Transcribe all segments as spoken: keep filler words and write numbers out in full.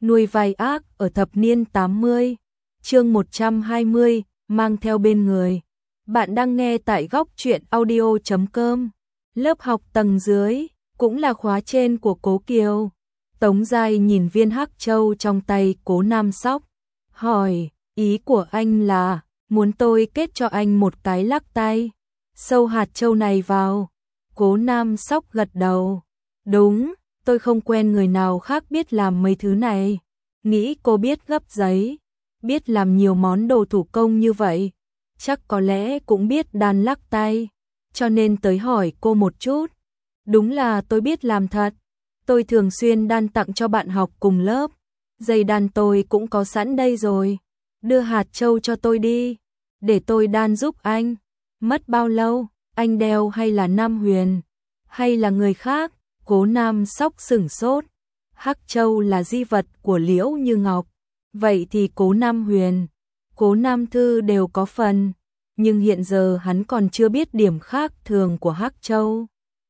Nuôi vai ác ở thập niên tám mươi, chương một trăm hai mươi, mang theo bên người. Bạn đang nghe tại góc truyện audio chấm com. Lớp học tầng dưới, cũng là khóa trên của Cố Kiều. Tống Giai nhìn viên hắc châu trong tay Cố Nam Sóc, hỏi, ý của anh là, muốn tôi kết cho anh một cái lắc tay, sâu hạt châu này vào. Cố Nam Sóc gật đầu, đúng, tôi không quen người nào khác biết làm mấy thứ này. Nghĩ cô biết gấp giấy, biết làm nhiều món đồ thủ công như vậy, chắc có lẽ cũng biết đan lắc tay, cho nên tới hỏi cô một chút. Đúng là tôi biết làm thật, tôi thường xuyên đan tặng cho bạn học cùng lớp, dây đan tôi cũng có sẵn đây rồi, đưa hạt châu cho tôi đi, để tôi đan giúp anh. Mất bao lâu, anh đeo hay là Nam Huyền, hay là người khác? Cố Nam Sóc sửng sốt, hắc châu là di vật của Liễu Như Ngọc, vậy thì Cố Nam Huyền, Cố Nam Thư đều có phần, nhưng hiện giờ hắn còn chưa biết điểm khác thường của hắc châu.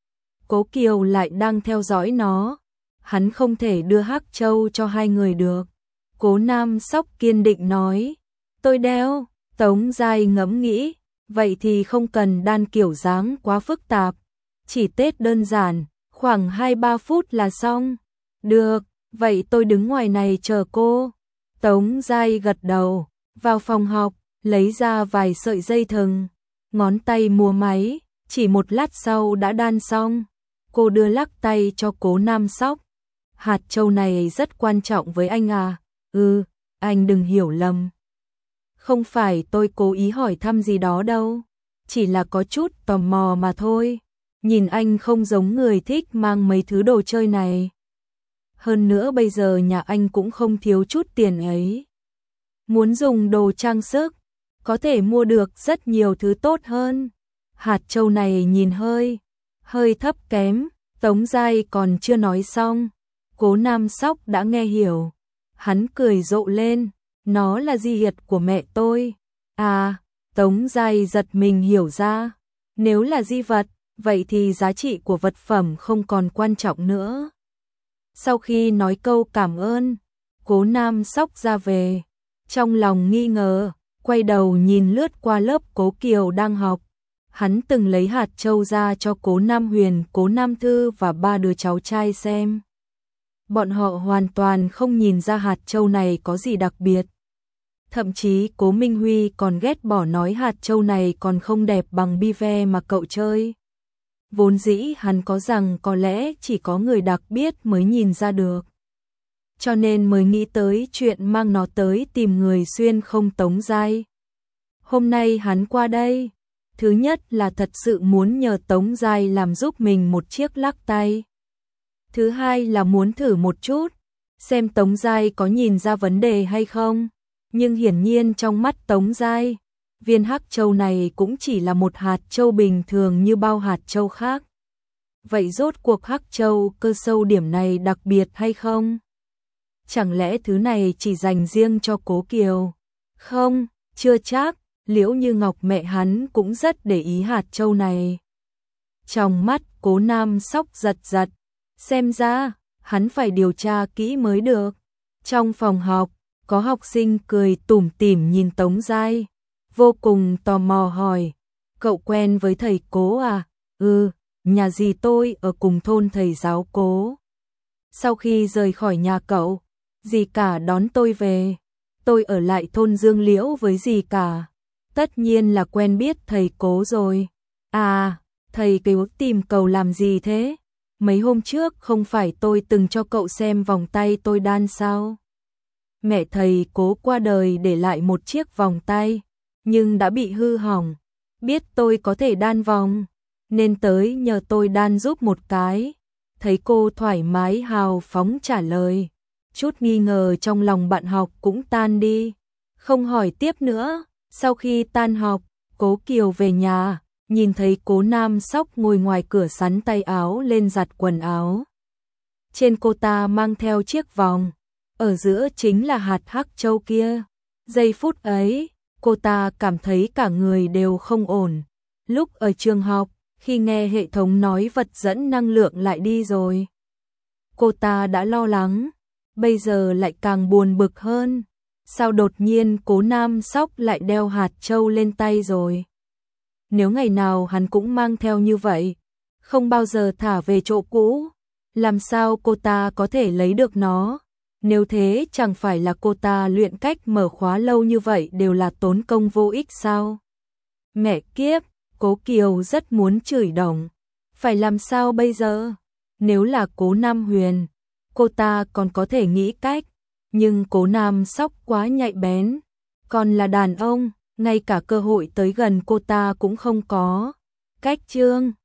Cố Kiều lại đang theo dõi nó, hắn không thể đưa hắc châu cho hai người được. Cố Nam Sóc kiên định nói, tôi đeo. Tống Giai ngẫm nghĩ, vậy thì không cần đan kiểu dáng quá phức tạp, chỉ tết đơn giản, khoảng hai ba phút là xong. Được, vậy tôi đứng ngoài này chờ cô. Tống Giai gật đầu, vào phòng học, lấy ra vài sợi dây thừng, ngón tay múa máy, chỉ một lát sau đã đan xong. Cô đưa lắc tay cho Cố Nam Sóc. Hạt châu này rất quan trọng với anh à? Ừ, anh đừng hiểu lầm. Không phải tôi cố ý hỏi thăm gì đó đâu, chỉ là có chút tò mò mà thôi. Nhìn anh không giống người thích mang mấy thứ đồ chơi này. Hơn nữa bây giờ nhà anh cũng không thiếu chút tiền ấy. Muốn dùng đồ trang sức, có thể mua được rất nhiều thứ tốt hơn. Hạt châu này nhìn hơi, hơi thấp kém. Tống Giai còn chưa nói xong, Cố Nam Sóc đã nghe hiểu. Hắn cười rộ lên, nó là di vật của mẹ tôi. À, Tống Giai giật mình hiểu ra, nếu là di vật, vậy thì giá trị của vật phẩm không còn quan trọng nữa. Sau khi nói câu cảm ơn, Cố Nam Sóc ra về, trong lòng nghi ngờ, quay đầu nhìn lướt qua lớp Cố Kiều đang học. Hắn từng lấy hạt châu ra cho Cố Nam Huyền, Cố Nam Thư và ba đứa cháu trai xem. Bọn họ hoàn toàn không nhìn ra hạt châu này có gì đặc biệt. Thậm chí Cố Minh Huy còn ghét bỏ nói hạt châu này còn không đẹp bằng bi ve mà cậu chơi. Vốn dĩ hắn có rằng có lẽ chỉ có người đặc biệt mới nhìn ra được, cho nên mới nghĩ tới chuyện mang nó tới tìm người xuyên không Tống Giai. Hôm nay hắn qua đây, thứ nhất là thật sự muốn nhờ Tống Giai làm giúp mình một chiếc lắc tay. Thứ hai là muốn thử một chút, xem Tống Giai có nhìn ra vấn đề hay không. Nhưng hiển nhiên trong mắt Tống Giai, viên hắc châu này cũng chỉ là một hạt châu bình thường như bao hạt châu khác. Vậy rốt cuộc hắc châu cơ sâu điểm này đặc biệt hay không? Chẳng lẽ thứ này chỉ dành riêng cho Cố Kiều? Không, chưa chắc, Liễu Như Ngọc mẹ hắn cũng rất để ý hạt châu này. Trong mắt Cố Nam Sóc giật giật, xem ra, hắn phải điều tra kỹ mới được. Trong phòng học, có học sinh cười tủm tỉm nhìn Tống Giai, vô cùng tò mò hỏi, cậu quen với thầy Cố à? Ừ, nhà dì tôi ở cùng thôn thầy giáo Cố. Sau khi rời khỏi nhà cậu, dì cả đón tôi về, tôi ở lại thôn Dương Liễu với dì cả. Tất nhiên là quen biết thầy Cố rồi. À, thầy Cố tìm cậu làm gì thế? Mấy hôm trước không phải tôi từng cho cậu xem vòng tay tôi đan sao? Mẹ thầy Cố qua đời để lại một chiếc vòng tay, nhưng đã bị hư hỏng. Biết tôi có thể đan vòng, nên tới nhờ tôi đan giúp một cái. Thấy cô thoải mái hào phóng trả lời, chút nghi ngờ trong lòng bạn học cũng tan đi, không hỏi tiếp nữa. Sau khi tan học, Cố Kiều về nhà, nhìn thấy Cố Nam Sóc ngồi ngoài cửa sắn tay áo lên giặt quần áo. Trên cô ta mang theo chiếc vòng, ở giữa chính là hạt hắc châu kia. Giây phút ấy, cô ta cảm thấy cả người đều không ổn. Lúc ở trường học, khi nghe hệ thống nói vật dẫn năng lượng lại đi rồi, cô ta đã lo lắng. bây giờ lại càng buồn bực hơn. Sao đột nhiên Cố Nam Sóc lại đeo hạt châu lên tay rồi? Nếu ngày nào hắn cũng mang theo như vậy, không bao giờ thả về chỗ cũ, làm sao cô ta có thể lấy được nó? Nếu thế chẳng phải là cô ta luyện cách mở khóa lâu như vậy đều là tốn công vô ích sao? Mẹ kiếp, Cố Kiều rất muốn chửi đồng. Phải làm sao bây giờ? Nếu là Cố Nam Huyền, cô ta còn có thể nghĩ cách, nhưng Cố Nam Sóc quá nhạy bén, còn là đàn ông, ngay cả cơ hội tới gần cô ta cũng không có. Cách chương